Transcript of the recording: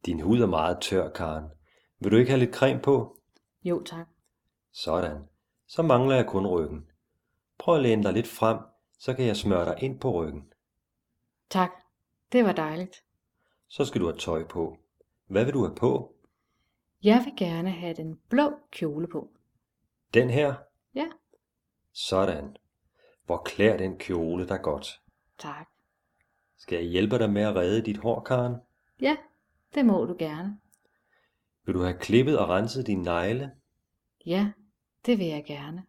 Din hud er meget tør, Karen. Vil du ikke have lidt creme på? Jo tak. Sådan. Så mangler jeg kun ryggen. Prøv at læne dig lidt frem, så kan jeg smøre dig ind på ryggen. Tak, det var dejligt. Så skal du have tøj på. Hvad vil du have på? Jeg vil gerne have den blå kjole på. Den her? Ja, Sådan. Hvor klæder den kjole dig godt. tak. Skal jeg hjælpe dig med at redde dit hår, Karen? Ja, det må du gerne. Vil du have klippet og renset dine negle? Ja, det vil jeg gerne.